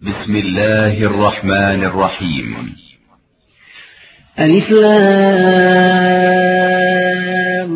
بسم الله الرحمن الرحيم. ألف لام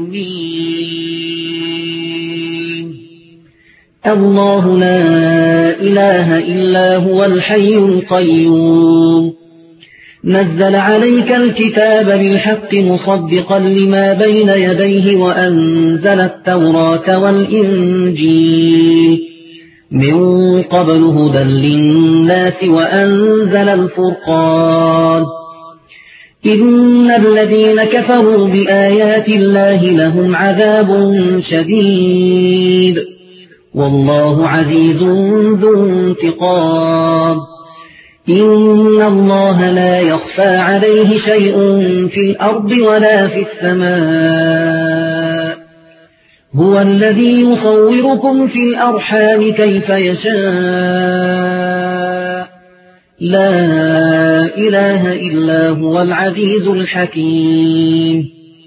ميم. الله لا إله إلا هو الحي القيوم نزل عليك الكتاب بالحق مصدقا لما بين يديه وأنزل التوراة والإنجيل من قبل هدى للناس وأنزل الفرقان إن الذين كفروا بآيات الله لهم عذاب شديد والله عزيز ذو انتقام إن الله لا يخفى عليه شيء في الأرض ولا في السماء هو الذي يصوركم في الأرحام كيف يشاء لا إله إلا هو العزيز الحكيم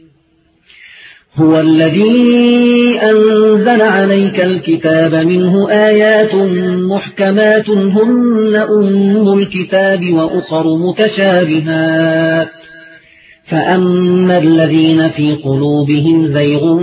هو الذي أنزل عليك الكتاب منه آيات محكمات هن أم الكتاب وأخر متشابهات فأما الذين في قلوبهم زيغ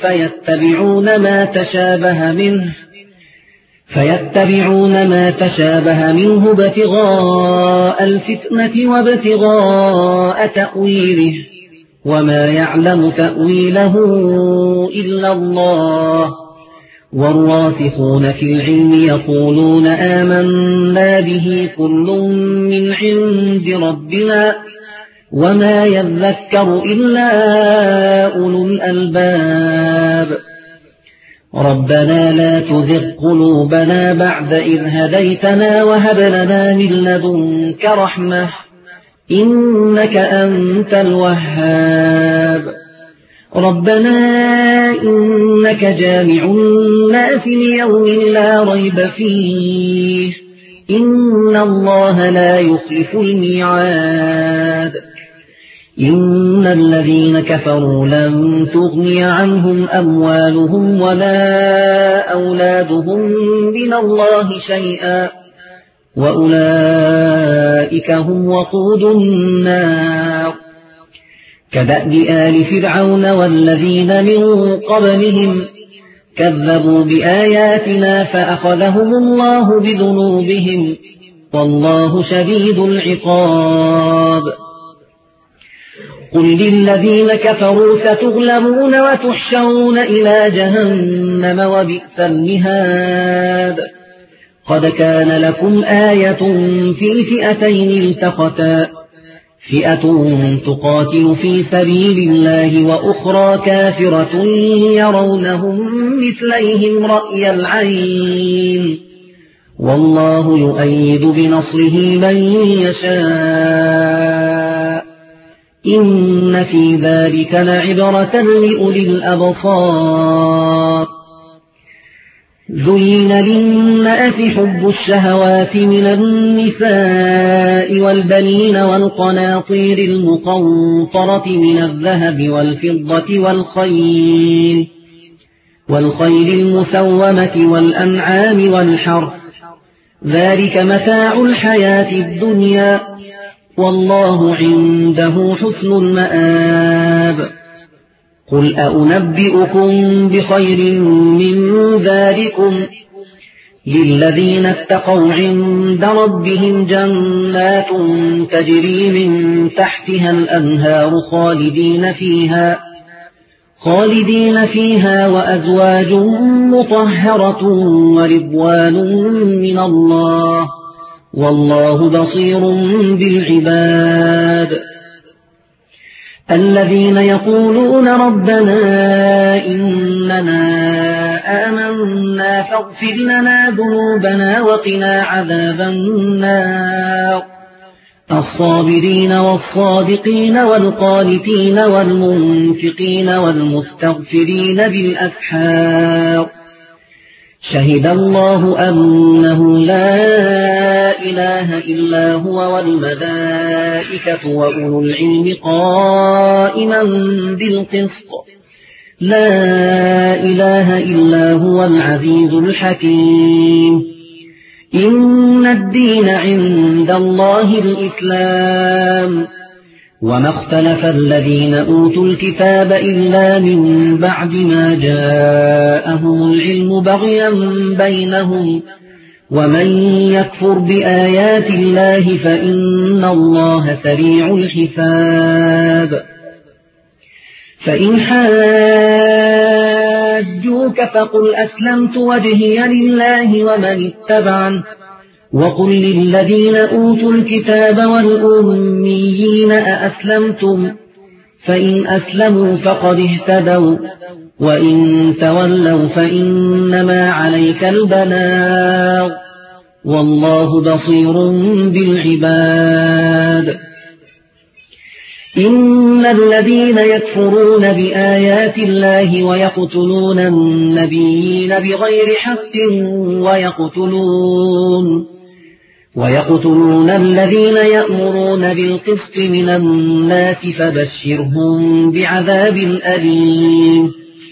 فيتبعون ما تشابه منه ابتغاء الفتنة وابتغاء تأويله وما يعلم تأويله إلا الله والراسخون في العلم يقولون آمنا به كل من عند ربنا وما يذكر إلا أولو الألباب ربنا لا تزغ قلوبنا بعد إذ هديتنا وهب لنا من لدنك رحمة إنك أنت الوهاب ربنا إنك جامع الناس ليوم لا ريب فيه إن الله لا يخلف الميعاد إن الذين كفروا لن تغني عنهم أموالهم ولا أولادهم من الله شيئا وأولئك هم وقود النار كدأب آل فرعون والذين من قبلهم كذبوا بآياتنا فأخذهم الله بذنوبهم والله شديد العقاب قل للذين كفروا ستغلبون وتحشرون إلى جهنم وبئس المهاد قد كان لكم آية في فئتين التقتا فئة تقاتل في سبيل الله وأخرى كافرة يرونهم مثليهم رأي العين والله يؤيد بنصره من يشاء إن في ذلك لعبرة لأولي الأبصار زين للناس حب الشهوات من النساء والبنين والقناطير المقنطرة من الذهب والفضة والخيل المسومة والأنعام والحرث ذلك متاع الحياة الدنيا والله عنده حسن المآب قل أنبئكم بخير من ذلكم للذين اتقوا عند ربهم جنات تجري من تحتها الأنهار خالدين فيها وأزواج مطهرة ورضوان من الله والله بصير بالعباد الذين يقولون ربنا إننا آمنا فاغفر لنا ذنوبنا وقنا عذاب النار الصابرين والصادقين والقانتين والمنفقين والمستغفرين بالأسحار شهد الله أنه لا إله إلا هو والملائكة وأولو العلم قائما بالقسط لا إله إلا هو العزيز الحكيم إن الدين عند الله الإسلام وما اختلف الذين أوتوا الكتاب إلا من بعد ما جاءهم العلم بغيا بينهم ومن يكفر بآيات الله فإن الله سريع الحساب فإن حاجوك فقل أسلمت وجهي لله ومن اتبعني وقل للذين أوتوا الكتاب والأميين أأسلمتم فإن أسلموا فقد اهتدوا وإن تولوا فإنما عليك البلاغ والله بصير بالعباد إن الذين يكفرون بآيات الله ويقتلون النبيين بغير حق ويقتلون الذين يأمرون بالقسط من الناس فبشرهم بعذاب أليم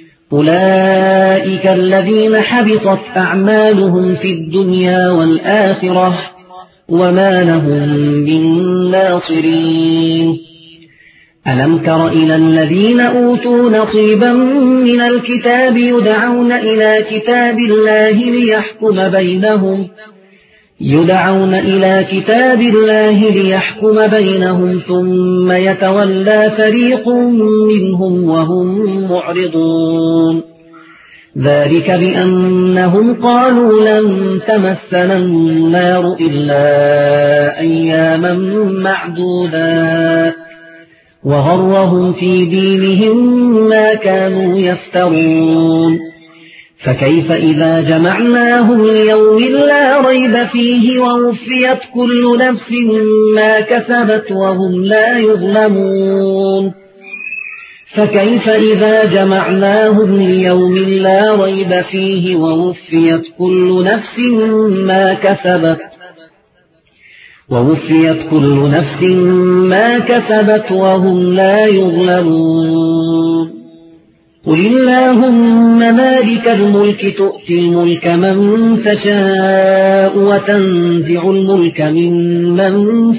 أولئك الذين حبطت أعمالهم في الدنيا والآخرة وما لهم من ناصرين ألم تر إلى الذين أوتوا نصيبا من الكتاب يدعون إلى كتاب الله ليحكم بينهم ثم يتولى فريق منهم وهم معرضون ذلك بأنهم قالوا لن تمسنا النار إلا أياما معدودات وغرهم في دينهم ما كانوا يفترون فكيف إذا جمعناهم ليوم لا ريب فيه ووفيت كل نفس ما كسبت وهم لا يظلمون فكيف إذا جمعناهم ليوم لا ريب فيه ووفيت كل نفس ما كسبت وهم لا يظلمون قل اللهم مالك الملك تؤتي الملك من تشاء وتنزع الملك ممن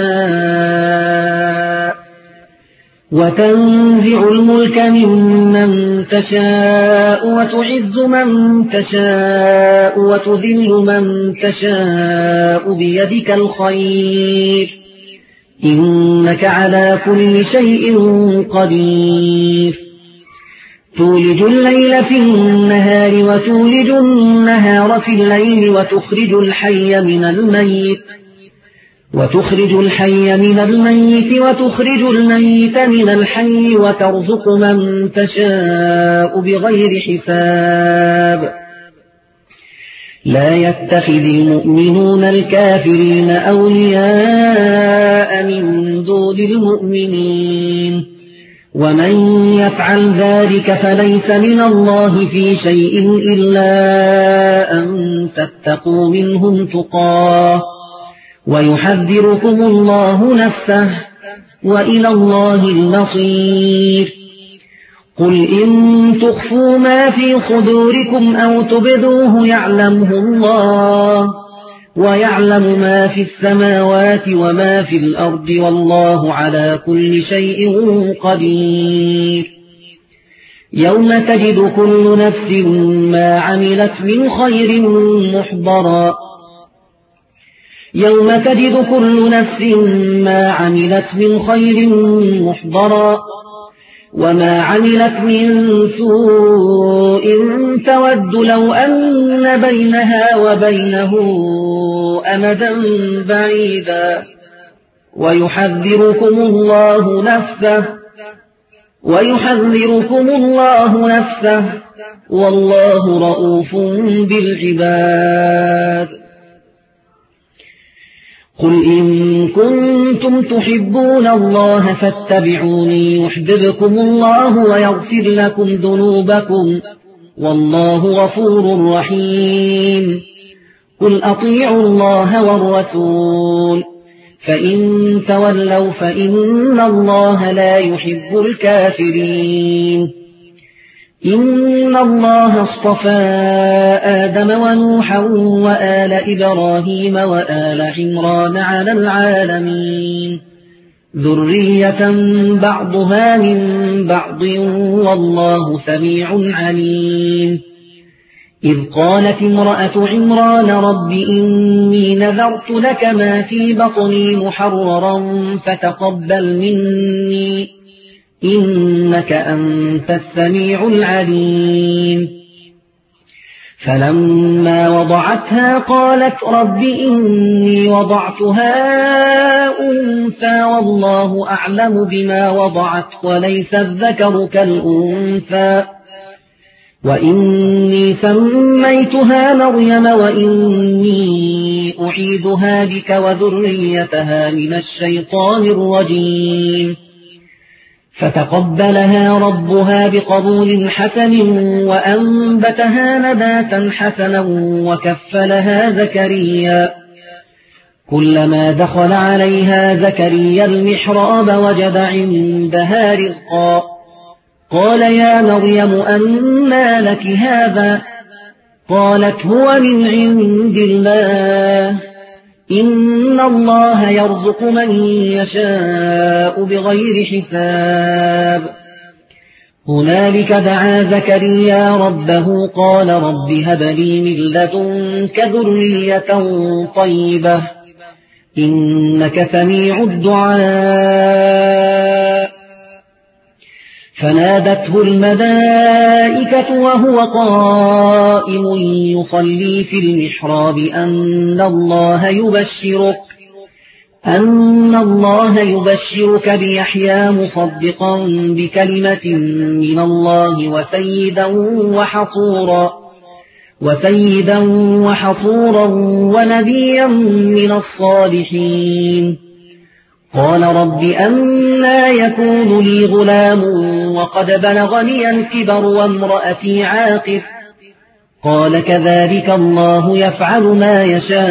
تشاء وتعز من تشاء وتذل من تشاء بيدك الخير إنك على كل شيء قدير تولج الليل في النهار وتولج النهار في الليل وتخرج الحي من الميت وتخرج الميت من الحي وترزق من تشاء بغير حساب لا يتخذ المؤمنون الكافرين أولياء من دون المؤمنين ومن يفعل ذلك فليس من الله في شيء إلا أن تتقوا منهم تقاه ويحذركم الله نفسه وإلى الله المصير قل إن تخفوا ما في صدوركم أو تبدوه يعلمه الله ويعلم ما في السماوات وما في الأرض والله على كل شيء قدير يوم تجد كل نفس ما عملت من خير محضرا وما عملت من سوء تود لو أن بينها وبينه أمدا بعيدا ويحذركم الله نفسه والله رؤوف بالعباد قل إن كنتم تحبون الله فاتبعوني يحببكم الله ويغفر لكم ذنوبكم والله غفور رحيم قل أطيعوا الله والرسول فإن تولوا فإن الله لا يحب الكافرين إن الله اصطفى آدم ونوحا وآل إبراهيم وآل عمران على العالمين ذرية بعضها من بعض والله سميع عليم إذ قالت امرأة عمران رب إني نذرت لك ما في بطني محررا فتقبل مني إنك أنت السميع العليم فلما وضعتها قالت رب إني وضعتها أنثى والله أعلم بما وضعت وليس الذكر كالأنثى وإني سميتها مريم وإني أعيذها بك وذريتها من الشيطان الرجيم فتقبلها ربها بقبول حسن وأنبتها نباتا حسنا وكفلها زكريا كلما دخل عليها زكريا المحراب وجد عندها رزقا قال يا مريم أنى لك هذا قالت هو من عند الله إن الله يرزق من يشاء بغير حساب هنالك دعا زكريا ربه قال رب هب لي من لدنك ذرية طيبة إنك سميع الدعاء فنادته الملائكة وهو قائم يصلي في المحراب أن الله يبشرك بيحيى مصدقا بكلمة من الله وسيدا وحصورا ونبيا من الصالحين قال رب أنى يكون لي غلام وقد بلغني الكبر وامرأتي عاقر قال كذلك الله يفعل ما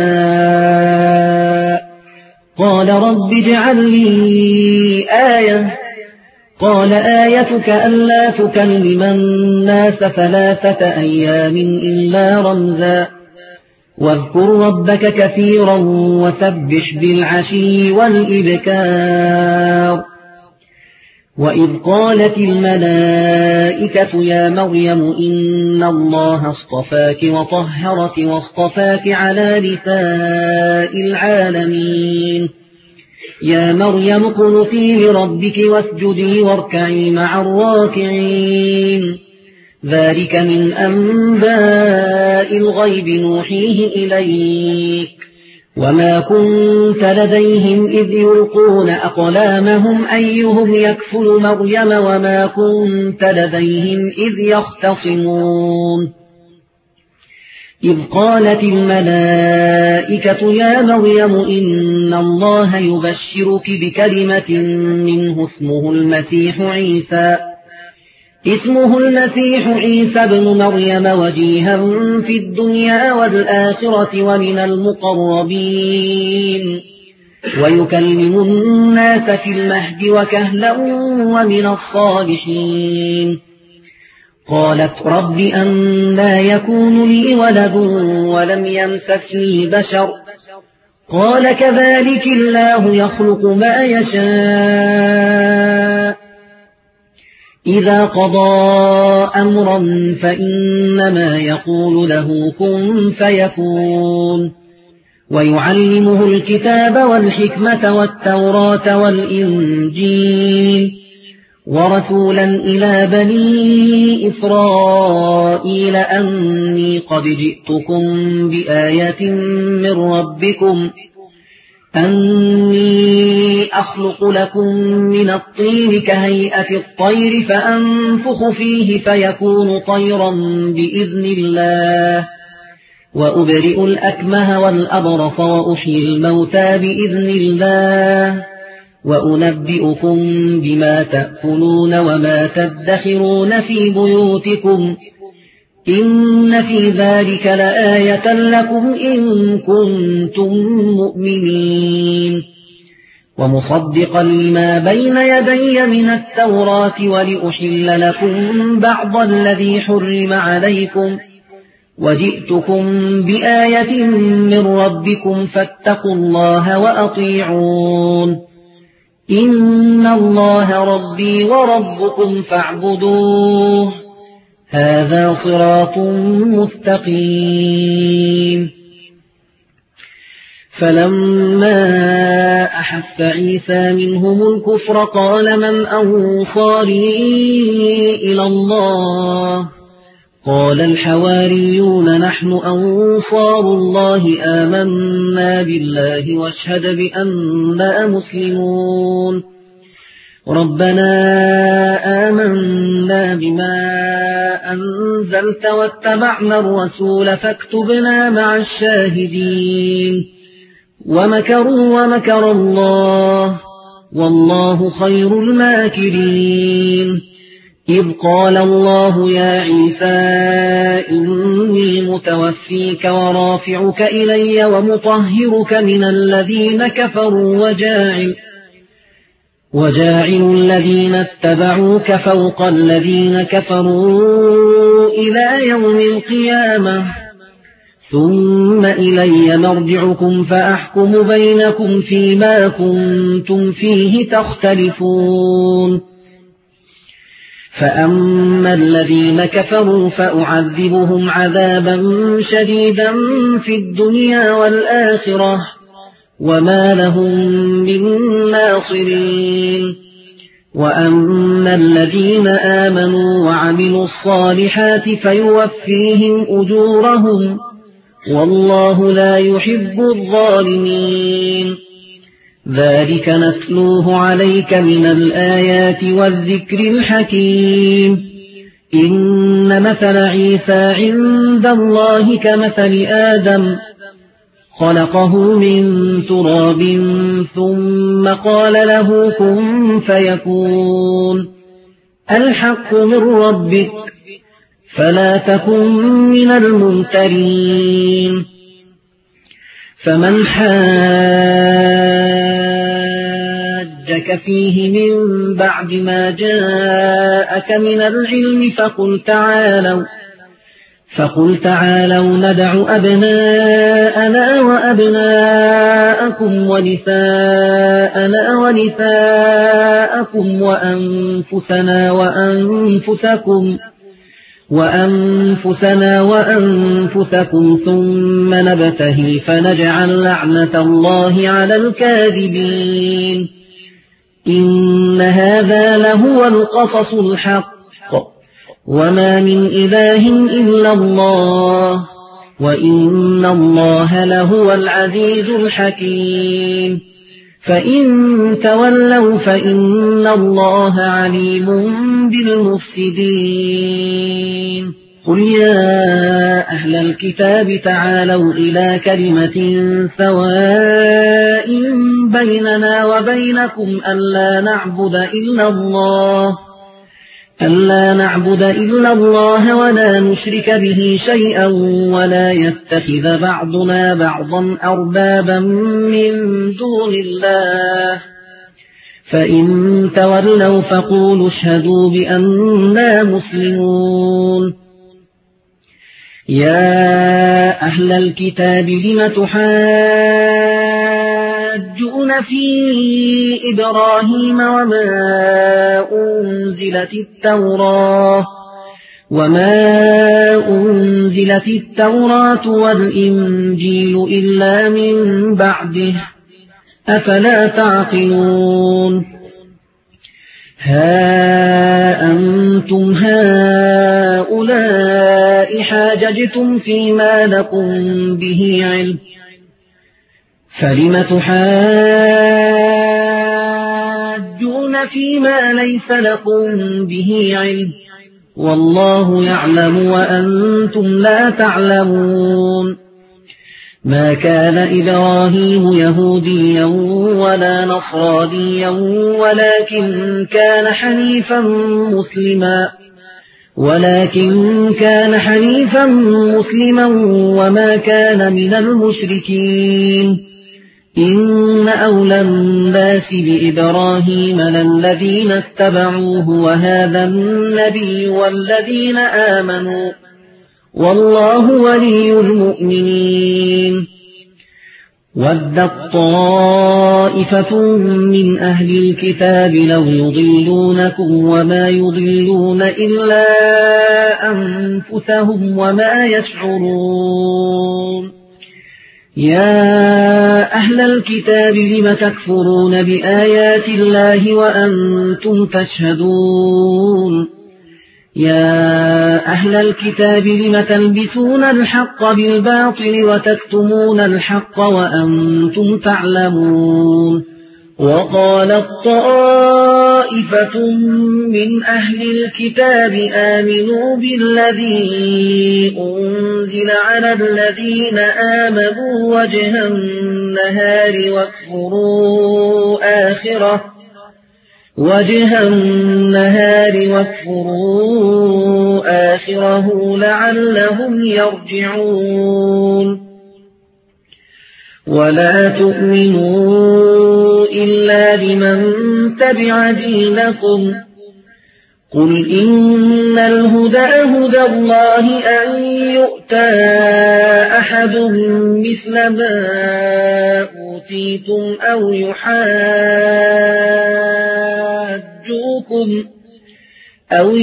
يشاء قال رب اجعل لي آية قال آيتك ألا تكلم الناس 3 أيام إلا رمزا واذكر ربك كثيرا وسبح بالعشي والإبكار وإذ قالت الملائكة يا مريم إن الله اصطفاك وطهرك واصطفاك على نساء العالمين يا مريم اقنتي لربك واسجدي واركعي مع الراكعين ذلك من أنباء الغيب نوحيه إليك وما كنت لديهم إذ يلقون أقلامهم أيهم يكفل مريم وما كنت لديهم إذ يختصمون إذ قالت الملائكة يا مريم إن الله يبشرك بكلمة منه اسمه المسيح عيسى ابن مريم وجيها في الدنيا والآخرة ومن المقربين ويكلم الناس في المهد وكهلا ومن الصالحين قالت رب أنى يكون لي ولد ولم يمسسني بشر قال كذلك الله يخلق ما يشاء إذا قضى أمرا فإنما يقول له كن فيكون ويعلمه الكتاب والحكمة والتوراة والإنجيل ورسولا إلى بني إسرائيل أني قد جئتكم بآية من ربكم أني أخلق لكم من الطين كهيئة الطير فأنفخ فيه فيكون طيرا بإذن الله وأبرئ الأكمه والأبرص وأحيي الموتى بإذن الله وأنبئكم بما تأكلون وما تدخرون في بيوتكم إن في ذلك لآية لكم إن كنتم مؤمنين ومصدقا لما بين يدي من التوراة ولأحل لكم بعض الذي حرم عليكم وجئتكم بآية من ربكم فاتقوا الله وأطيعون إن الله ربي وربكم فاعبدوه هذا صراط مستقيم. فلما أحس عيسى منهم الكفر قال من أنصاري إلى الله قال الحواريون نحن أنصار الله آمنا بالله واشهد بأننا مسلمون ربنا آمنا بما أنزلت واتبعنا الرسول فاكتبنا مع الشاهدين ومكروا ومكر الله والله خير الماكرين إذ قال الله يا عيسى إني متوفيك ورافعك إلي ومطهرك من الذين كفروا وجاعل الذين اتبعوك فوق الذين كفروا إلى يوم القيامة ثم إلي مرجعكم فأحكم بينكم فيما كنتم فيه تختلفون فأما الذين كفروا فأعذبهم عذابا شديدا في الدنيا والآخرة وما لهم من ناصرين وأما الذين آمنوا وعملوا الصالحات فيوفيهم أجورهم والله لا يحب الظالمين ذلك نتلوه عليك من الآيات والذكر الحكيم إن مثل عيسى عند الله كمثل آدم خلقه من تراب ثم قال له كن فيكون الحق من ربك فلا تكن من الممترين فمن حاجك فيه من بعد ما جاءك من العلم فقل تعالوا ندع أبناءنا وأبناءكم ونساءنا ونساءكم وأنفسنا وأنفسكم ثم نبتهل فنجعل لعنة الله على الكاذبين إن هذا لهو القصص الحق وما من إله إلا الله وإن الله لهو العزيز الحكيم فإن تولوا فإن الله عليم بالمفسدين قل يا أهل الكتاب تعالوا إلى كلمة سواء بيننا وبينكم ألا نعبد إلا الله ولا نشرك به شيئا ولا يتخذ بعضنا بعضا أربابا من دون الله فإن تولوا فقولوا اشهدوا بأننا مسلمون يا أهل الكتاب لم تحاجون في إبراهيم وما أنزلت التوراة والإنجيل إلا من بعده أفلا تعقلون ها أنتم هؤلاء حاججتم فيما لكم به علم فلم تحاجون فيما ليس لكم به علم والله يعلم وأنتم لا تعلمون ما كان إبراهيم يهوديا ولا نصرانيا ولكن كان حنيفا مسلما وما كان من المشركين إن أولى الناس بإبراهيم للذين اتبعوه وهذا النبي والذين آمنوا والله ولي المؤمنين ودت طائفة من أهل الكتاب لو يضلونكم وما يضلون إلا أنفسهم وما يشعرون يا أهل الكتاب لم تكفرون بآيات الله وأنتم تشهدون يا أهل الكتاب لم تلبسون الحق بالباطل وتكتمون الحق وأنتم تعلمون وقالت طائفة من أهل الكتاب آمنوا بالذي أنزل على الذين آمنوا وجه النهار واكفروا آخره لعلهم يرجعون ولا تؤمنوا إلا لمن تبع دينكم قل إن الهدى هدى الله أن يؤتى أحد مثل ما أوتيتم أو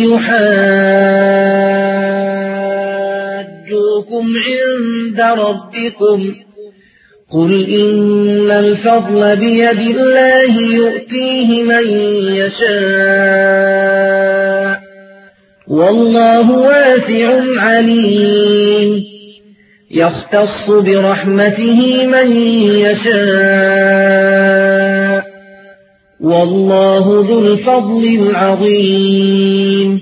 يحاجوكم عند ربكم قل إن الفضل بيد الله يؤتيه من يشاء والله واسع عليم يختص برحمته من يشاء والله ذو الفضل العظيم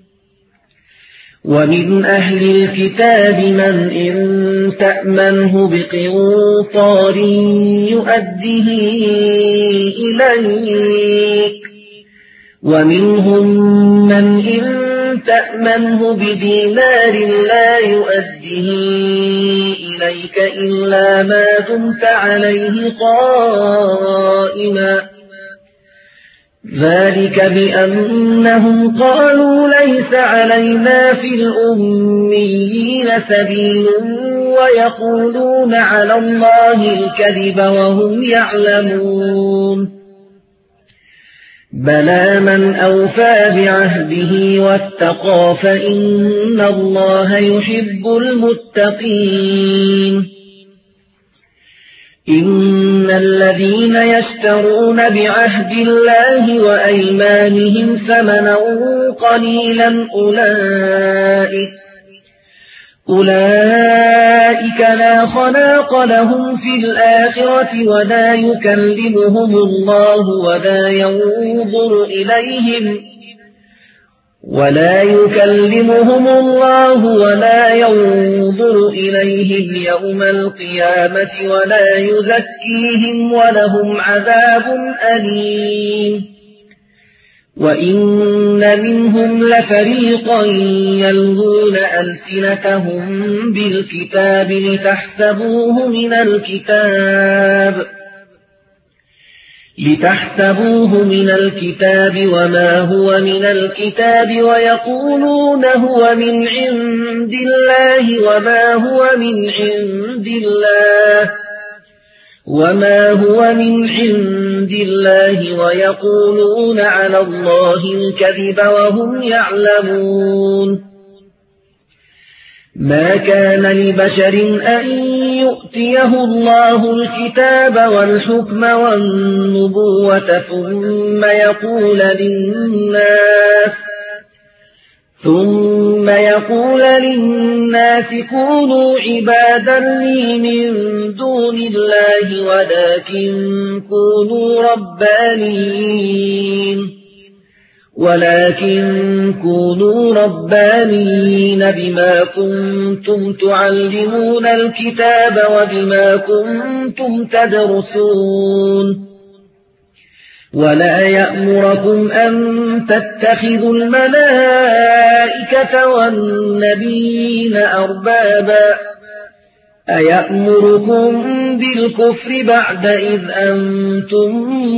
ومن أهل الكتاب من إن تأمنه بقنطار يؤده إليك ومنهم من إن تأمنه بدينار لا يؤده إليك إلا ما دمت عليه قائما ذلك بأنهم قالوا ليس علينا في الأميين سبيل ويقولون على الله الكذب وهم يعلمون بلى من أوفى بعهده واتقى فإن الله يحب المتقين إن الذين يشترون بعهد الله وأيمانهم ثمنا قليلا أولئك لا خلاق لهم في الآخرة ولا يكلمهم الله ولا ينظر إليهم يوم القيامة ولا يزكيهم ولهم عذاب أليم وإن منهم لفريقا يلغون ألسنتهم بالكتاب لتحسبوه من الكتاب وما هو من الكتاب ويقولون هو من عند الله وما هو من عند الله ويقولون على الله الكذب وهم يعلمون ما كان لبشر أن يؤتيه الله الكتاب والحكم والنبوة ثم يقول للناس كونوا عبادا لي من دون الله ولكن كونوا ربانيين بما كنتم تعلمون الكتاب وبما كنتم تدرسون ولا يأمركم أن تتخذوا الملائكة والنبيين أيأمركم بالكفر بعد إذ أنتم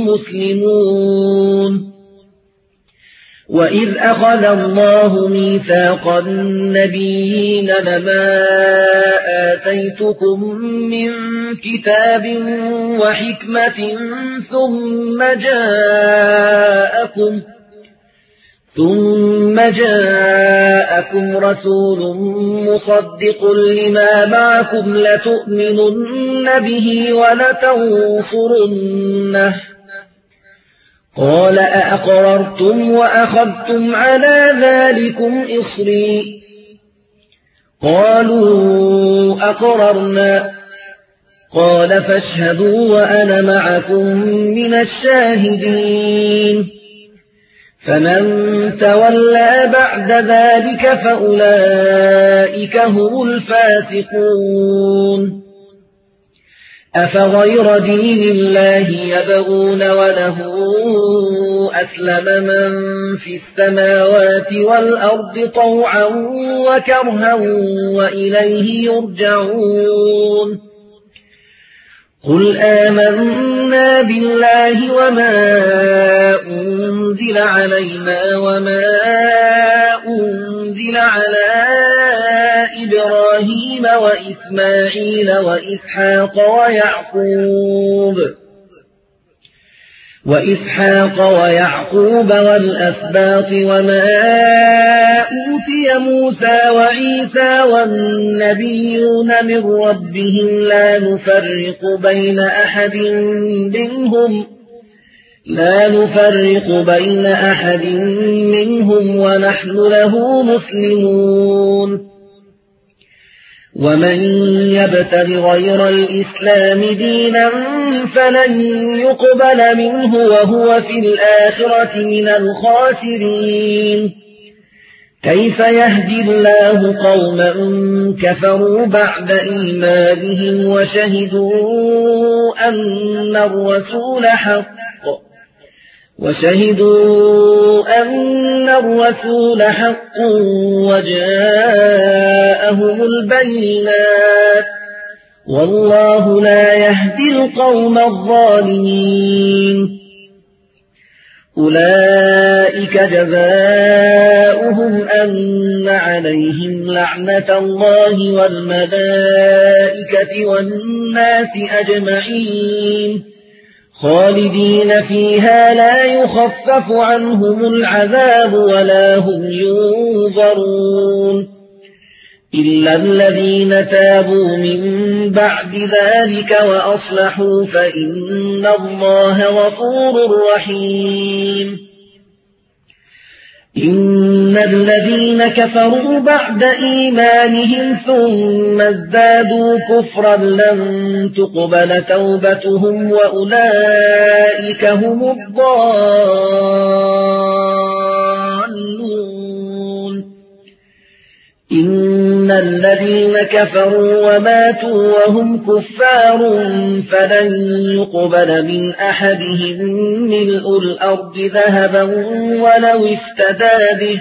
مسلمون وإذ أخذ الله ميثاق النبيين لما آتيتكم من كتاب وحكمة ثم جاءكم رسول مصدق لما معكم لتؤمنن به ولتنصرنه قال أأقررتم وأخذتم على ذلكم إصري قالوا أقررنا قال فاشهدوا وأنا معكم من الشاهدين فمن تولى بعد ذلك فأولئك هم الفاسقون أفغير دين الله يبغون وله أسلم من في السماوات والأرض طوعا وكرها وإليه يرجعون قل آمنا بالله وما أنزل علينا وما أنزل على إبراهيم وإسماعيل وإسحاق ويعقوب والأسباط وما أوتي موسى وعيسى والنبيون من ربهم لا نفرق بين أحد منهم ونحن له مسلمون ومن يبتغ غير الإسلام دينا فلن يقبل منه وهو في الآخرة من الخاسرين كيف يهدي الله قوما كفروا بعد إيمانهم وشهدوا أن الرسول حق وجاءهم البينات والله لا يهدي القوم الظالمين أولئك جزاؤهم أن عليهم لعنة الله والملائكة والناس أجمعين خالدين فيها لا يخفف عنهم العذاب ولا هم ينظرون إلا الذين تابوا من بعد ذلك وأصلحوا فإن الله غفور رحيم إن الذين كفروا بعد إيمانهم ثم ازدادوا كفرا لن تقبل توبتهم وأولئك هم الضالون إن الذين كفروا وماتوا وهم كفار فلن يقبل من أحدهم ملء الأرض ذهبا ولو افتدى به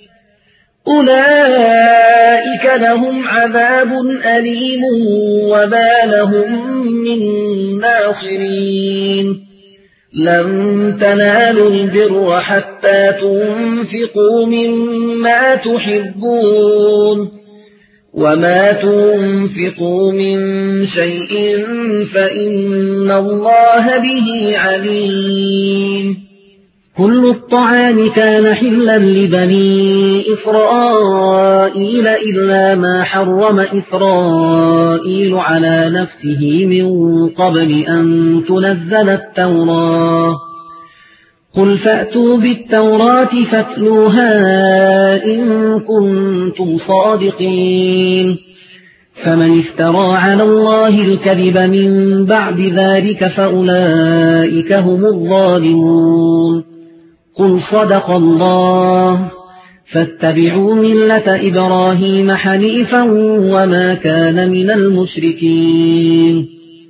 أولئك لهم عذاب أليم وما لهم من ناصرين لن تنالوا البر حتى تنفقوا مما تحبون وما تنفقوا من شيء فإن الله به عليم كل الطعام كان حلا لبني إسرائيل إلا ما حرم إسرائيل على نفسه من قبل أن تنزل التوراة قل فأتوا بالتوراة فاتلوها إن كنتم صادقين فمن افترى على الله الكذب من بعد ذلك فأولئك هم الظالمون قل صدق الله فاتبعوا ملة إبراهيم حنيفا وما كان من المشركين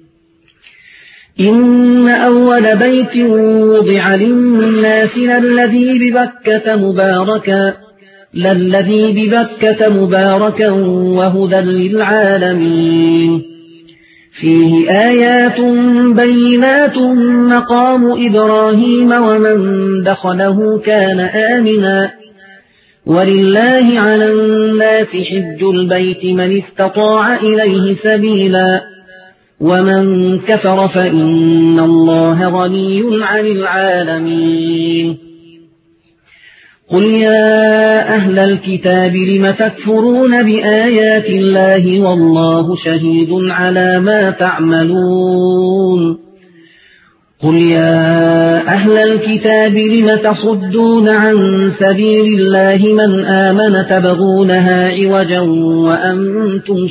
إن أول بيت وضع للناس الذي ببكة مباركا للذي ببكة مباركا وهدى للعالمين فيه آيات بينات مقام إبراهيم ومن دخله كان آمنا ولله على الناس حج البيت من استطاع إليه سبيلا ومن كفر فإن الله غني عن العالمين قل يا أهل الكتاب لم تكفرون بآيات الله والله شهيد على ما تعملون قل يا أهل الكتاب لم تصدون عن سبيل الله من آمن تبغونها عوجا وأنتم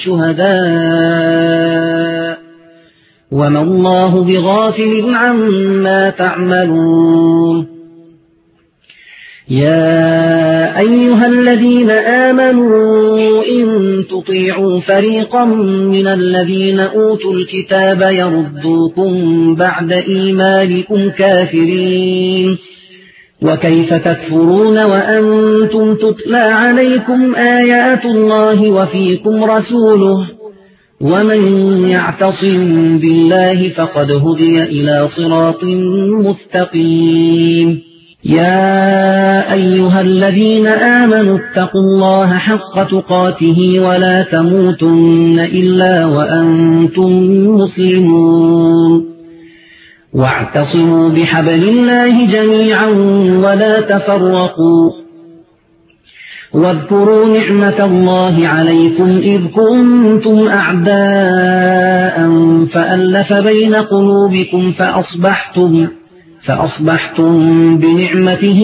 شهداء وما الله بغافل عما تعملون يا أيها الذين آمنوا إن تطيعوا فريقا من الذين أوتوا الكتاب يردوكم بعد إيمانكم كافرين وكيف تكفرون وأنتم تتلى عليكم آيات الله وفيكم رسوله ومن يعتصم بالله فقد هدي إلى صراط مستقيم يا أيها الذين آمنوا اتقوا الله حق تقاته ولا تموتن إلا وأنتم مسلمون واعتصموا بحبل الله جميعا ولا تفرقوا واذكروا نعمة الله عليكم إذ كنتم أعداء فألف بين قلوبكم فأصبحتم بنعمته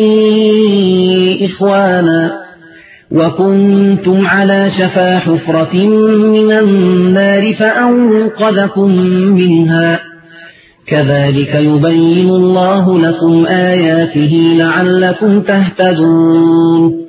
إخوانا وكنتم على شفا حفرة من النار فأنقذكم منها كذلك يبين الله لكم آياته لعلكم تهتدون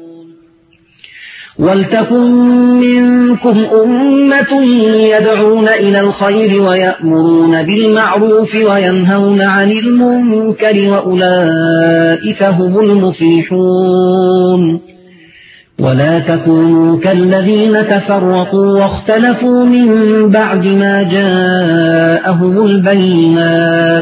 ولتكن منكم أمة يدعون إلى الخير ويأمرون بالمعروف وينهون عن المنكر وأولئك هم المفلحون ولا تكونوا كالذين تفرقوا واختلفوا من بعد ما جاءهم البينات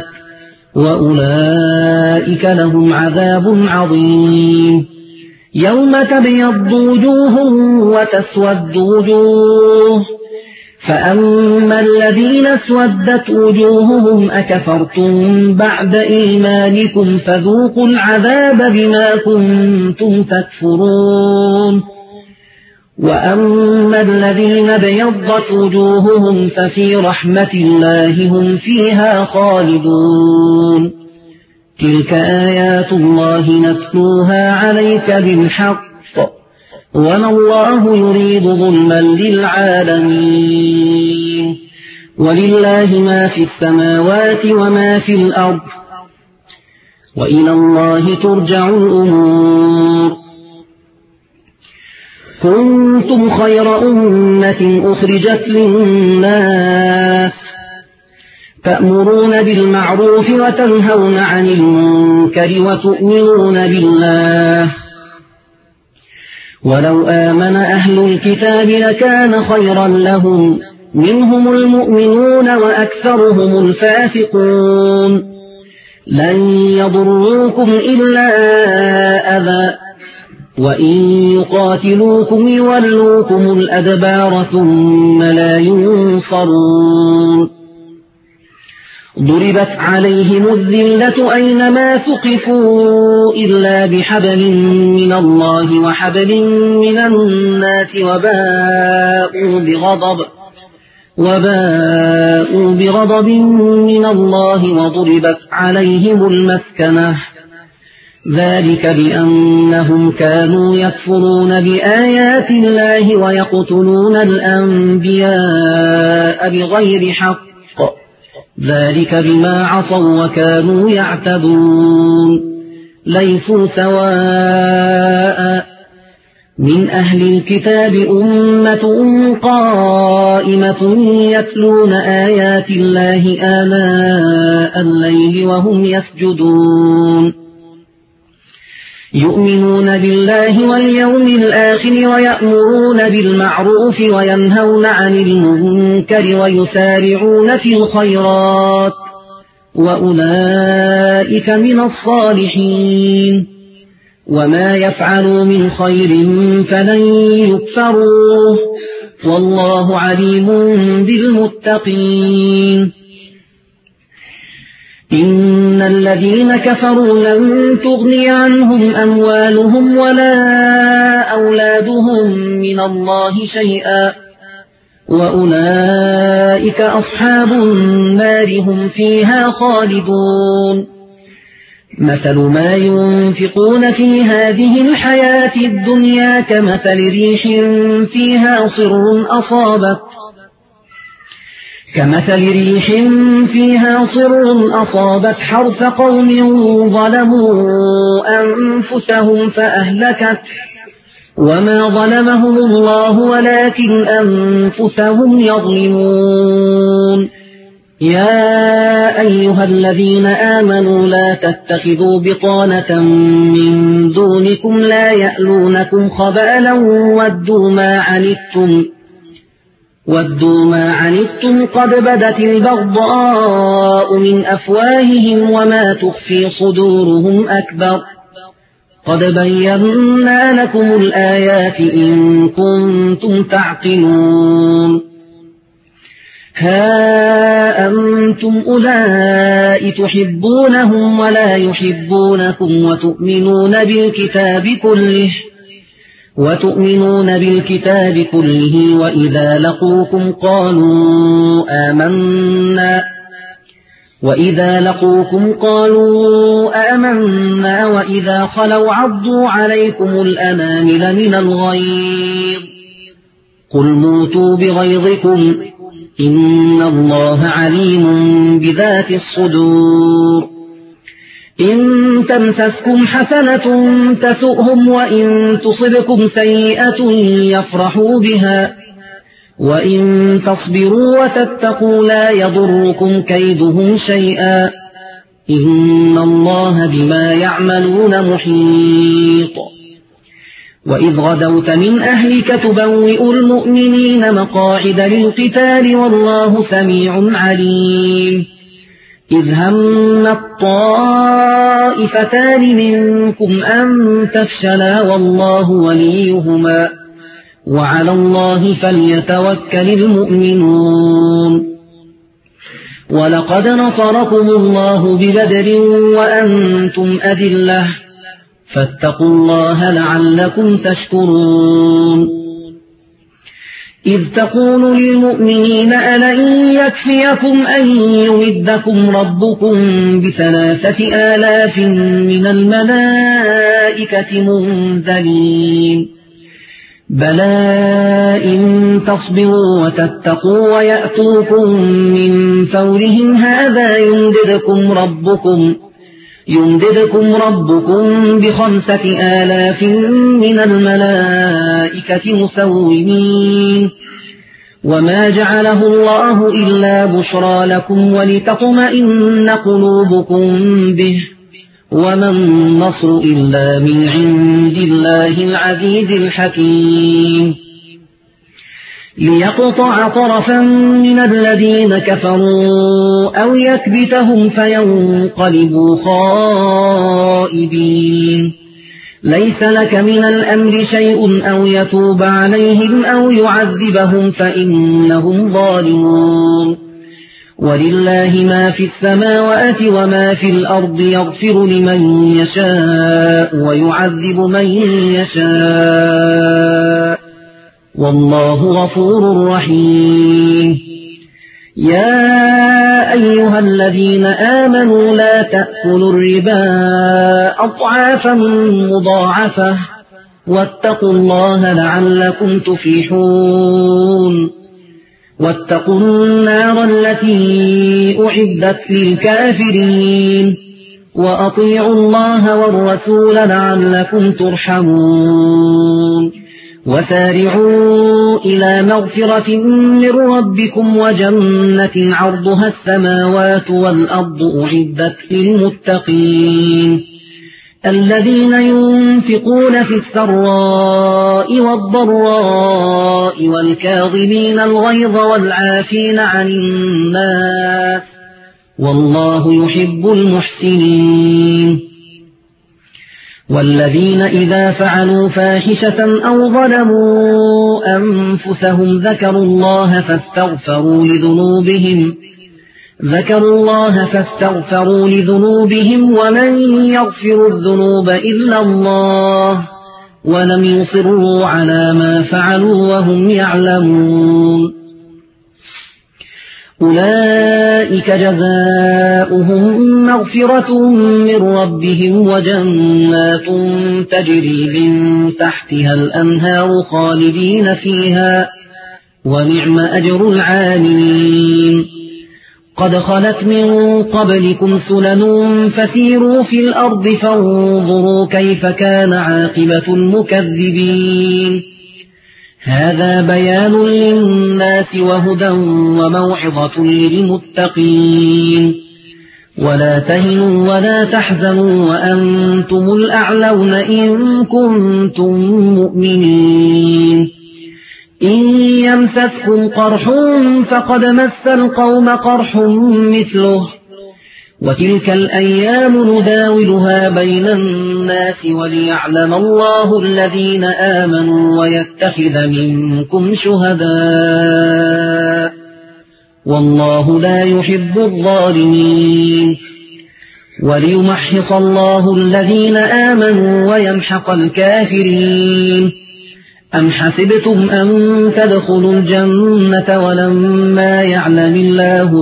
وأولئك لهم عذاب عظيم يوم تبيض وجوه وتسود وجوه فأما الذين اسودت وجوههم أكفرتم بعد إيمانكم فذوقوا العذاب بما كنتم تكفرون وأما الذين بيضت وجوههم ففي رحمة الله هم فيها خالدون تلك آيات الله نتلوها عليك بالحق وما الله يريد ظلما للعالمين ولله ما في السماوات وما في الأرض وإلى الله ترجع الأمور كنتم خير أمة أخرجت للناس تأمرون بالمعروف وتنهون عن المنكر وتؤمنون بالله ولو آمن أهل الكتاب لكان خيرا لهم منهم المؤمنون وأكثرهم الفاسقون لن يضروكم إلا أذى وإن يقاتلوكم يولوكم الأدبار ثم لا ينصرون ضربت عليهم الذلة أينما ثقفوا إلا بحبل من الله وحبل من الناس وباءوا بغضب من الله وضربت عليهم المسكنة ذلك بأنهم كانوا يكفرون بآيات الله ويقتلون الأنبياء بغير حق ذلك بما عصوا وكانوا يعتدون ليسوا سواء من أهل الكتاب أمة قائمة يتلون آيات الله آناء الليل وهم يسجدون يؤمنون بالله واليوم الآخر ويأمرون بالمعروف وينهون عن المنكر ويسارعون في الخيرات وأولئك من الصالحين وما يفعلوا من خير فلن يكفروه والله عليم بالمتقين إن الذين كفروا لن تغني عنهم أموالهم ولا أولادهم من الله شيئا وأولئك أصحاب النار هم فيها خالدون مثل ما ينفقون في هذه الحياة الدنيا كمثل ريح فيها صر أصابت حرث قوم ظلموا أنفسهم فأهلكت وما ظلمهم الله ولكن أنفسهم يظلمون يا أيها الذين آمنوا لا تتخذوا بطانة من دونكم لا يألونكم خبالا ودوا ما عنتم قد بدت البغضاء من أفواههم وما تخفي صدورهم أكبر قد بينا لكم الآيات إن كنتم تعقلون ها أنتم أولئك تحبونهم ولا يحبونكم وتؤمنون بالكتاب كله وإذا لقوكم قالوا آمنا وإذا خلوا عضوا عليكم الأنامل من الغيظ قل موتوا بغيظكم إن الله عليم بذات الصدور إن تمسسكم حسنة تسؤهم وإن تصبكم سيئة يفرحوا بها وإن تصبروا وتتقوا لا يضركم كيدهم شيئا إن الله بما يعملون محيط وإذ غدوت من أهلك تبوئ المؤمنين مقاعد للقتال والله سميع عليم إذ هم الطائفتان منكم أن تفشلا والله وليهما وعلى الله فليتوكل المؤمنون ولقد نصركم الله ببدر وأنتم أذلة فاتقوا الله لعلكم تشكرون إذ تقول للمؤمنين ألن يكفيكم أن يمدكم ربكم ب3,000 من الملائكة منزلين بلى إن تصبروا وتتقوا ويأتوكم من فورهم هذا يمددكم ربكم ب5,000 من الملائكة مسومين وما جعله الله إلا بشرى لكم ولتطمئن قلوبكم به وما النصر إلا من عند الله العزيز الحكيم ليقطع طرفا من الذين كفروا أو يكبتهم فينقلبوا خائبين ليس لك من الأمر شيء أو يتوب عليهم أو يعذبهم فإنهم ظالمون ولله ما في السماوات وما في الأرض يغفر لمن يشاء ويعذب من يشاء والله غفور رحيم يا أيها الذين آمنوا لا تأكلوا الربا أضعافا مضاعفة واتقوا الله لعلكم تفلحون واتقوا النار التي أعدت للكافرين وأطيعوا الله والرسول لعلكم ترحمون وسارعوا إلى مغفرة من ربكم وجنة عرضها السماوات والأرض أعدت للمتقين الذين ينفقون في السراء والضراء والكاظمين الغيظ والعافين عن الناس والله يحب المحسنين والذين إذا فعلوا فاحشة أو ظلموا أنفسهم ذكروا الله فاستغفروا لذنوبهم ومن يغفر الذنوب إلا الله ولم يصروا على ما فعلوا وهم يعلمون أولئك جزاؤهم مغفرة من ربهم وجنات تجري من تحتها الأنهار خالدين فيها ونعم أجر العاملين قد خلت من قبلكم سنن فسيروا في الأرض فانظروا كيف كان عاقبة المكذبين هذا بيان للناس وهدى وموعظة للمتقين ولا تهنوا ولا تحزنوا وأنتم الأعلون إن كنتم مؤمنين إن يمسسكم قرح فقد مس القوم قرح مثله وتلك الأيام نداولها بين الناس وليعلم الله الذين آمنوا ويتخذ منكم شهداء والله لا يحب الظالمين وليمحص الله الذين آمنوا ويمحق الكافرين أم حسبتم أن تدخلوا الجنة ولما يعلم الله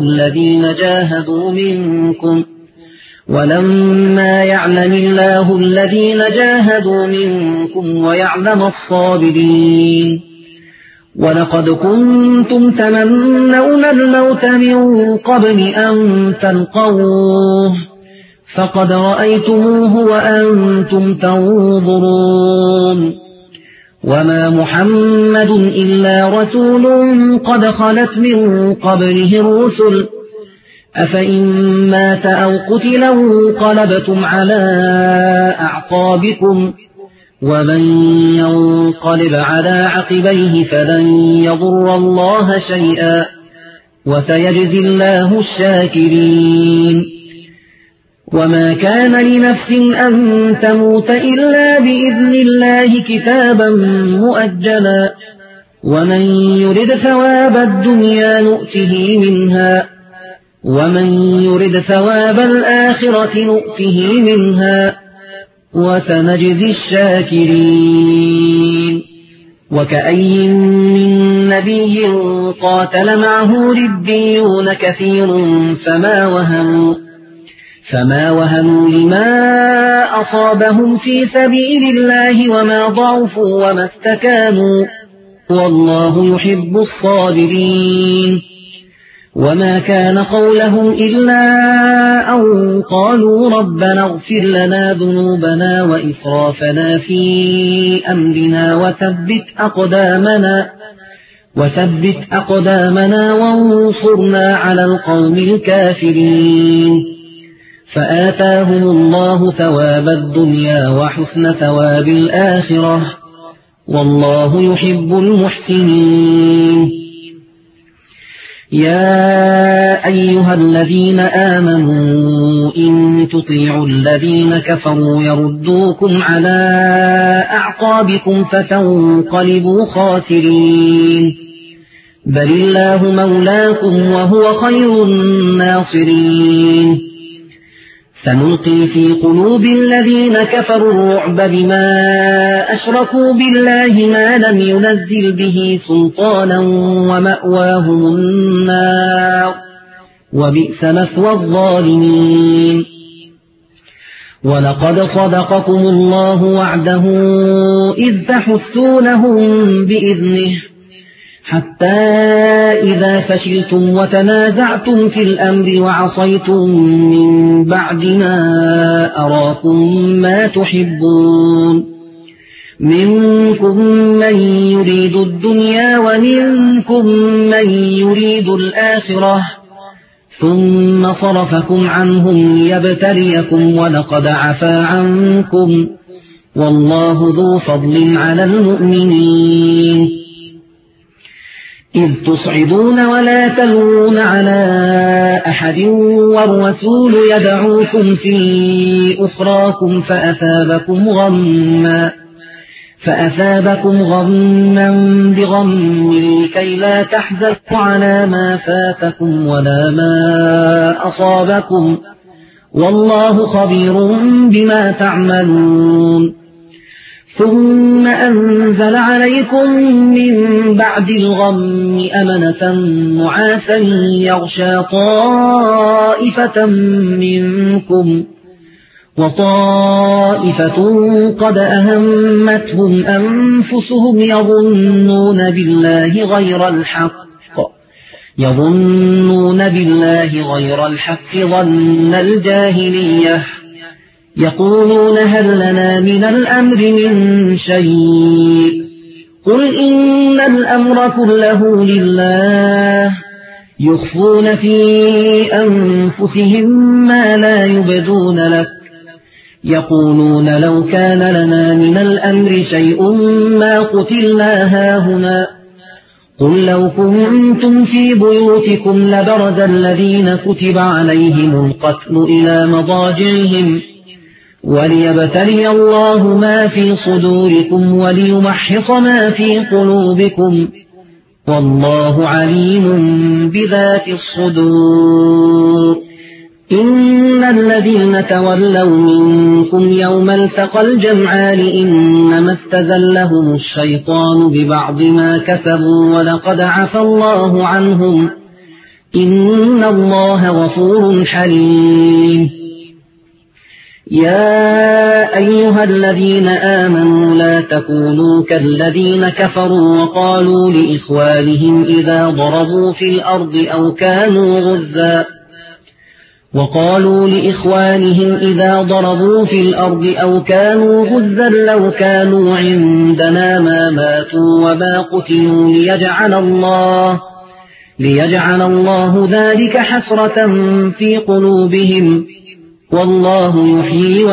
الذين جاهدوا منكم ويعلم الصابرين ولقد كنتم تمنون الموت من قبل أن تلقوه فقد رأيتموه وأنتم تنظرون وما محمد إلا رسول قد خلت من قبله الرسل أفإن مات أو قتل انقلبتم على أعقابكم ومن ينقلب على عقبيه فلن يضر الله شيئا وسيجزي الله الشاكرين وما كان لنفس أن تموت إلا بإذن الله كتابا مؤجلا ومن يرد ثواب الدنيا نؤته منها ومن يرد ثواب الآخرة نؤته منها وسنجزي الشاكرين وكأي من نبي قاتل معه ربيون كثير فما وهنوا لما أصابهم في سبيل الله وما ضعفوا وما استكانوا والله يحب الصابرين وما كان قولهم إلا أن قالوا ربنا اغفر لنا ذنوبنا وإسرافنا في أمرنا وثبت أقدامنا وانصرنا على القوم الكافرين فآتاهم الله ثواب الدنيا وحسن ثواب الآخرة والله يحب المحسنين يا أيها الذين آمنوا إن تطيعوا الذين كفروا يردوكم على أعقابكم فتنقلبوا خاسرين بل الله مولاكم وهو خير الناصرين سنلقي في قلوب الذين كفروا الرعب بما أشركوا بالله ما لم ينزل به سلطانا ومأواهم النار وبئس مثوى الظالمين ولقد صدقكم الله وعده إذ تحسونهم بإذنه حتى إذا فشلتم وتنازعتم في الأمر وعصيتم من بعد ما أراكم ما تحبون منكم من يريد الدنيا ومنكم من يريد الآخرة ثم صرفكم عنهم ليبتليكم ولقد عفا عنكم والله ذو فضل على المؤمنين إذ تصعدون ولا تلوون على أحد والرسول يدعوكم في أخراكم فأثابكم غما بغم لكي لا تحزنوا على ما فاتكم ولا ما أصابكم والله خبير بما تعملون ثم أنزل عليكم من بعد الغم أمنة نعاسا يغشى طائفة منكم وطائفة قد أهمتهم أنفسهم يظنون بالله غير الحق ظن الجاهلية يقولون هل لنا من الأمر من شيء قل إن الأمر كله لله يخفون في أنفسهم ما لا يبدون لك يقولون لو كان لنا من الأمر شيء ما قتلنا هاهنا قل لو كنتم في بيوتكم لبرز الذين كتب عليهم القتل إلى مضاجعهم وليبتلي الله ما في صدوركم وليمحص ما في قلوبكم والله عليم بذات الصدور إن الذين تولوا منكم يوم التقى الجمعان إنما استزلهم الشيطان ببعض ما كسبوا ولقد عفى الله عنهم إن الله غفور حليم يا أيها الذين آمنوا لا تكونوا كالذين كفروا وقالوا لإخوانهم إذا ضربوا في الأرض أو كانوا غزا لو كانوا عندنا ما ماتوا وما قتلوا ليجعل الله ذلك حسرة في قلوبهم والله يحيي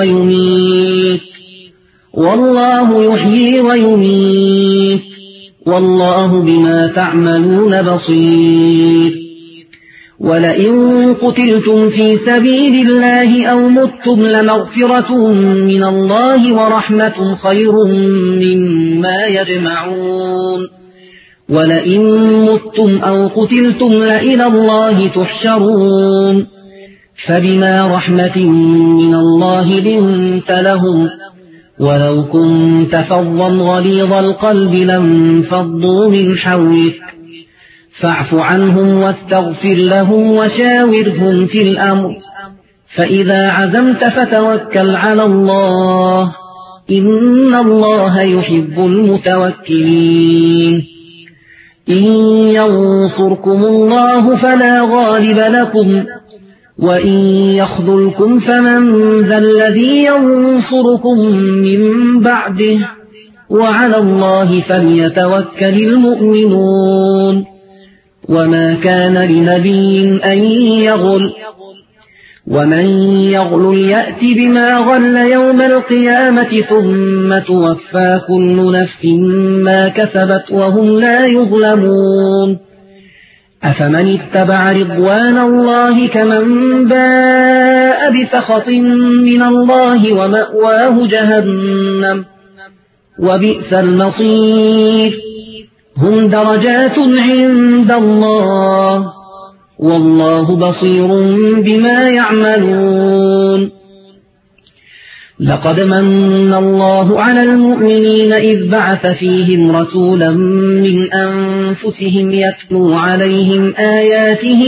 ويميت والله بما تعملون بصير ولئن قتلتم في سبيل الله أو متم لمغفرة من الله ورحمة خير مما يجمعون ولئن متم أو قتلتم لإلى الله تحشرون فبما رحمة من الله لنت لهم ولو كنت فظا غليظ القلب لانفضوا من حولك فاعف عنهم واستغفر لهم وشاورهم في الأمر فإذا عزمت فتوكل على الله إن الله يحب المتوكلين إن ينصركم الله فلا غالب لكم وإن يخذلكم فمن ذا الذي ينصركم من بعده وعلى الله فليتوكل المؤمنون وما كان لنبي أن يغل ومن يغل يأت بما غل يوم القيامة ثم توفى كل نفس ما كسبت وهم لا يظلمون أفمن اتبع رضوان الله كمن باء بسخط من الله ومأواه جهنم وبئس المصير هم درجات عند الله والله بصير بما يعملون لقد من الله على المؤمنين إذ بعث فيهم رسولا من أنفسهم يتلو عليهم آياته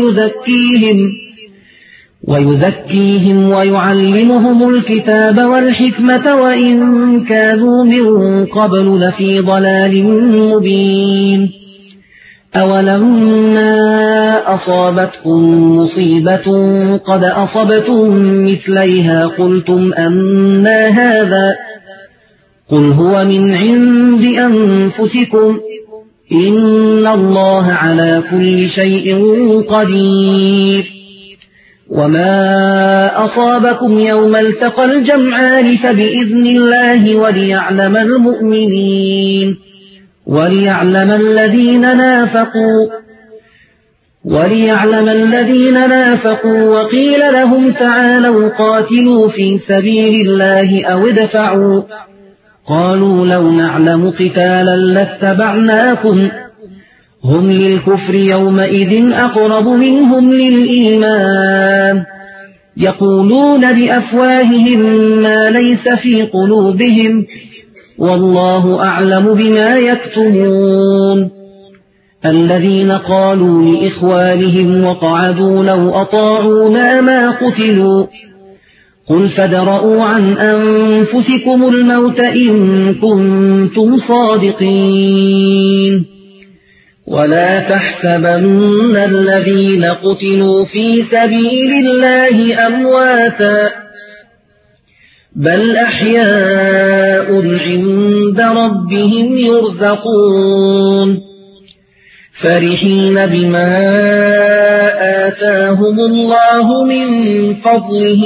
ويزكيهم ويعلمهم الكتاب والحكمة وإن كانوا من قبل لفي ضلال مبين أولما أصابتكم مصيبة قد أصبتم مثليها قلتم أنى هذا قل هو من عند أنفسكم إن الله على كل شيء قدير وما أصابكم يوم التقى الجمعان فبإذن الله وليعلم الذين نافقوا وقيل لهم تعالوا قاتلوا في سبيل الله أو ادفعوا قالوا لو نعلم قتالا لاتبعناكم هم للكفر يومئذ أقرب منهم للإيمان يقولون بأفواههم ما ليس في قلوبهم والله أعلم بما يكتمون الذين قالوا لإخوانهم وقعدوا لو أطاعونا ما قتلوا قل فادرءوا عن أنفسكم الموت إن كنتم صادقين ولا تحسبن الذين قتلوا في سبيل الله أمواتا بل أحياء عند ربهم يرزقون فرحين بما آتاهم الله من فضله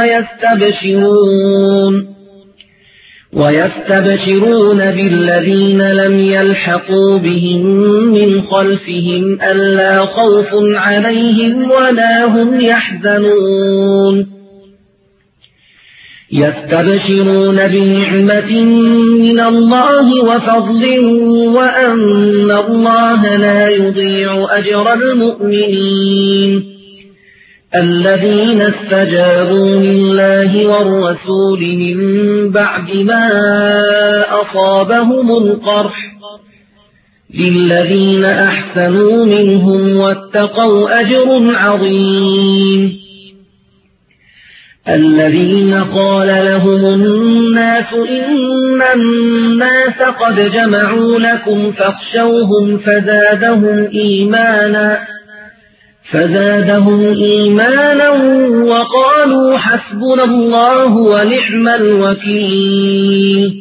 ويستبشرون بالذين لم يلحقوا بهم من خلفهم ألا خوف عليهم ولا هم يحزنون يستبشرون بنعمة من الله وفضل وأن الله لا يضيع أجر المؤمنين الذين استجابوا لله والرسول من بعد ما أصابهم القرح للذين أحسنوا منهم واتقوا أجر عظيم الذين قال لهم الناس إن الناس قد جمعوا لكم فاخشوهم فزادهم إيمانا وقالوا حسبنا الله ونعم الوكيل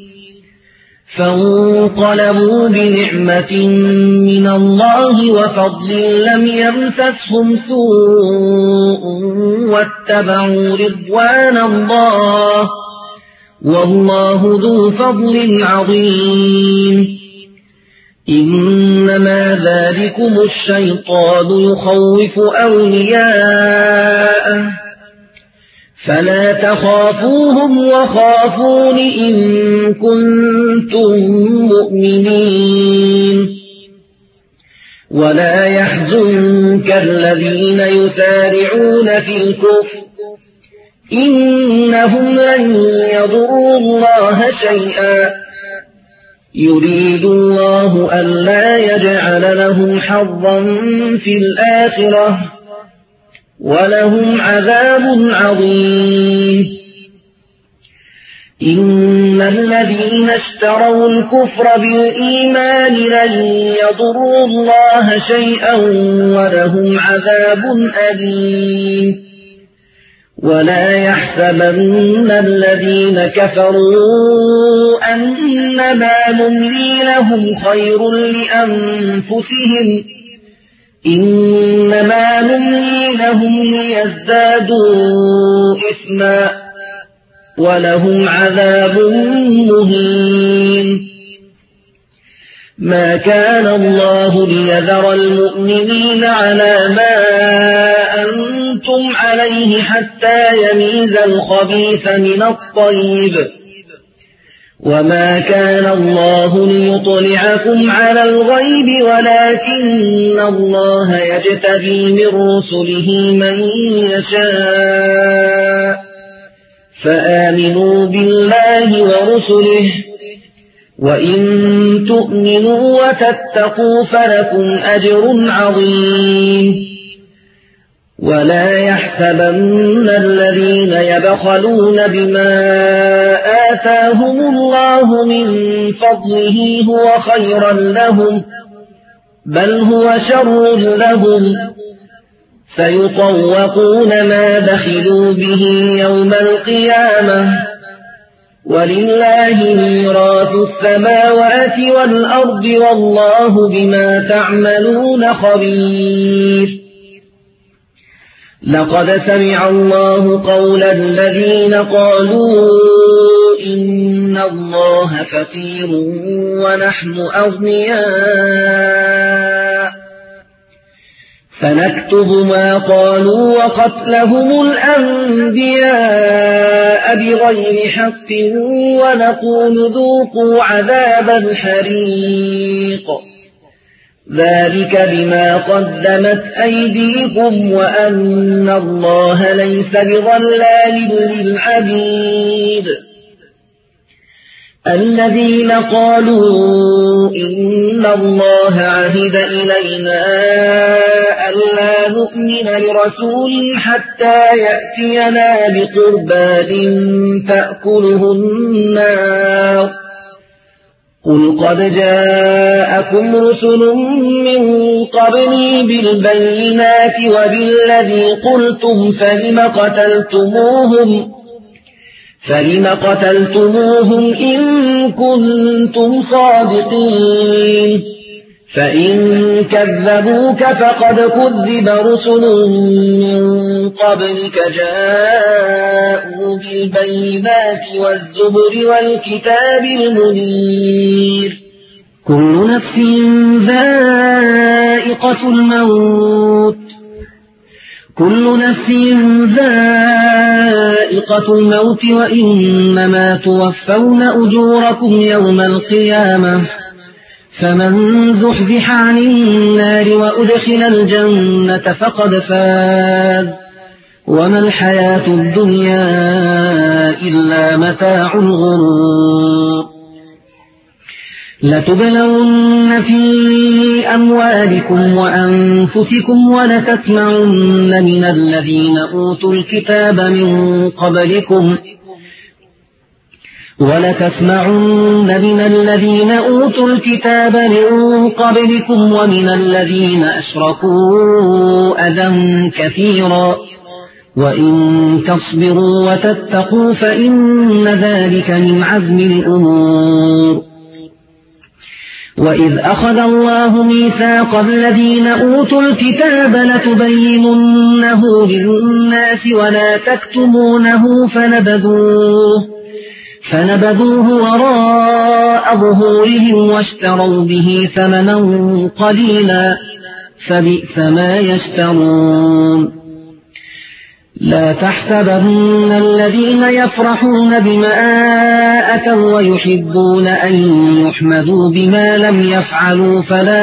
فانقلبوا بنعمة من الله وفضل لم يمسسهم سوء واتبعوا رضوان الله والله ذو فضل عظيم إنما ذلكم الشيطان يخوف أولياءه فلا تخافوهم وخافون إن كنتم مؤمنين ولا يحزنك الذين يسارعون في الكفر إنهم لن يضروا الله شيئا يريد الله ألا يجعل لهم حظا في الآخرة ولهم عذاب عظيم إن الذين اشتروا الكفر بالإيمان لن يضروا الله شيئا ولهم عذاب أليم ولا يحسبن الذين كفروا أنما نملي لهم خير لأنفسهم إنما نملي لهم ليزدادوا إثما ولهم عذاب مهين ما كان الله ليذر المؤمنين على ما أنتم عليه حتى يميز الخبيث من الطيب وما كان الله ليطلعكم على الغيب ولكن الله يجتبي من رسله من يشاء فآمنوا بالله ورسله وإن تؤمنوا وتتقوا فلكم أجر عظيم ولا يحسبن الذين يبخلون بما آتاهم الله من فضله هو خيرا لهم بل هو شر لهم سيطوقون ما بخلوا به يوم القيامة ولله ميراث السماوات والأرض والله بما تعملون خبير لقد سمع الله قول الذين قالوا إن الله فقير ونحن أغنياء فنكتب ما قالوا وقتلهم الأنبياء بغير حق ونقول ذوقوا عذاب الحريق ذلك بما قدمت أيديكم وأن الله ليس بظلام للعبيد الذين قالوا إن الله عهد إلينا ألا نؤمن لرسول حتى يأتينا بقربان تأكله النار قل قد جاءكم رسل من قبلي بالبينات وبالذي قلتم فلم قتلتموهم إن كنتم صادقين فإن كذبوك فقد كذب رسل من قبلك جاءوا بالبينات والزبر والكتاب المنير كل نفس ذائقة الموت وإنما توفون أجوركم يوم القيامة فمن زحزح عن النار وأدخل الجنة فقد فاز وما الحياة الدنيا إلا متاع الغرور لتبلون في أموالكم وأنفسكم ولتسمعن من الذين أوتوا الكتاب من قبلكم ومن الذين أشركوا أذى كثيرا وإن تصبروا وتتقوا فإن ذلك من عزم الأمور وإذ أخذ الله ميثاق الذين أوتوا الكتاب لتبيننه للناس ولا تكتمونه فنبذوه وراء ظهورهم واشتروا به ثمنا قليلا فبئس ما يشترون لا تحسبن الذين يفرحون بما أتوا ويحبون أن يحمدوا بما لم يفعلوا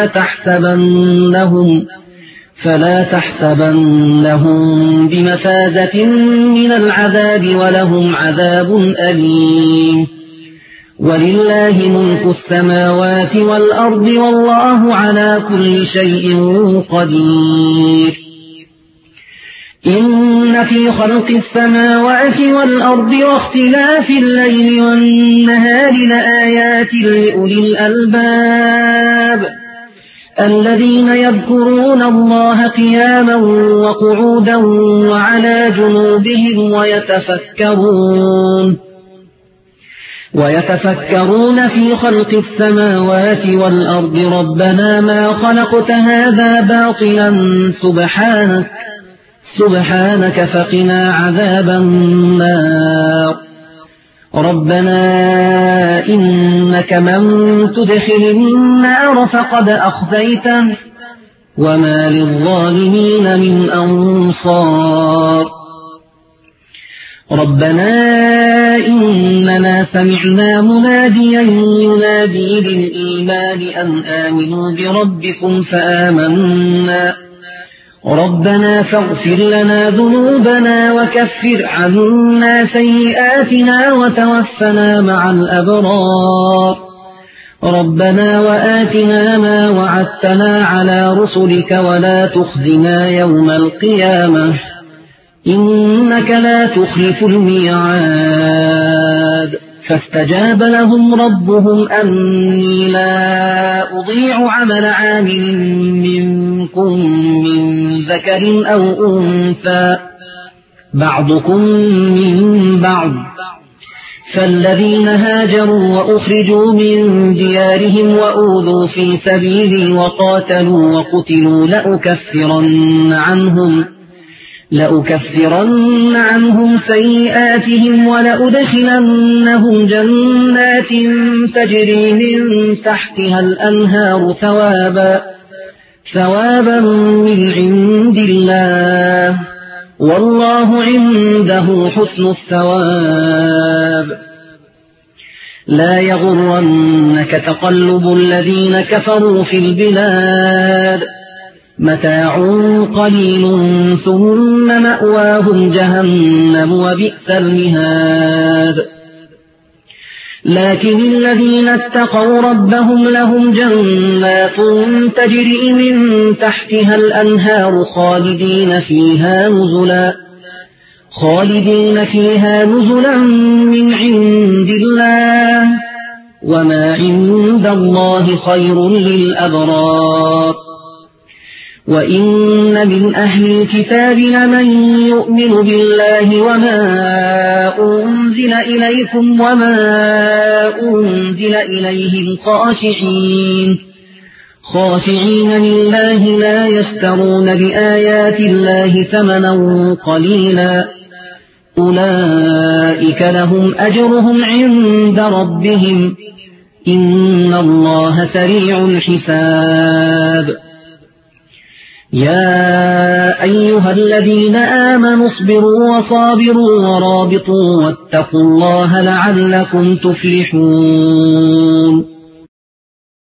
فلا تحسبنهم بمفازة من العذاب ولهم عذاب أليم ولله ملك السماوات والأرض والله على كل شيء قدير إن في خلق السماوات والأرض واختلاف الليل والنهار لآيات لأولي الألباب الذين يذكرون الله قياما وقعودا وعلى جنوبهم ويتفكرون في خلق السماوات والأرض ربنا ما خلقت هذا باطلا سبحانك فقنا عذاب النار ربنا إنك من تدخل النار فقد أخزيته وما للظالمين من أنصار ربنا إننا سمعنا مناديا ينادي للإيمان أن آمنوا بربكم فآمنا ربنا فاغفر لنا ذنوبنا وكفر عنا سيئاتنا وتوفنا مع الأبرار ربنا وآتنا ما وعدتنا على رسلك ولا تخزنا يوم القيامة إنك لا تخلف الميعاد فاستجاب لهم ربهم أني لا أضيع عمل عامل منكم من ذكر أو أنثى بعضكم من بعض فالذين هاجروا وأخرجوا من ديارهم وأوذوا في سبيلي وقاتلوا وقتلوا لأكفرن عنهم سيئاتهم ولأدخلنهم جنات تجري من تحتها الأنهار ثوابا من عند الله والله عنده حسن الثواب. لا يغرنك تقلب الذين كفروا في البلاد متاع قليل ثم مأواهم جهنم وبئس المهاد. لكن الذين اتقوا ربهم لهم جنات تجري من تحتها الأنهار خالدين فيها نزلا من عند الله وما عند الله خير للأبرار. وإن من أهل الكتاب لمن يؤمن بالله وما أنزل إليكم وما أنزل إليهم خاشعين لله لا يشترون بآيات الله ثمنا قليلا أولئك لهم أجرهم عند ربهم إن الله سريع الحساب. يا أيها الذين آمنوا اصبروا وصابروا ورابطوا واتقوا الله لعلكم تفلحون.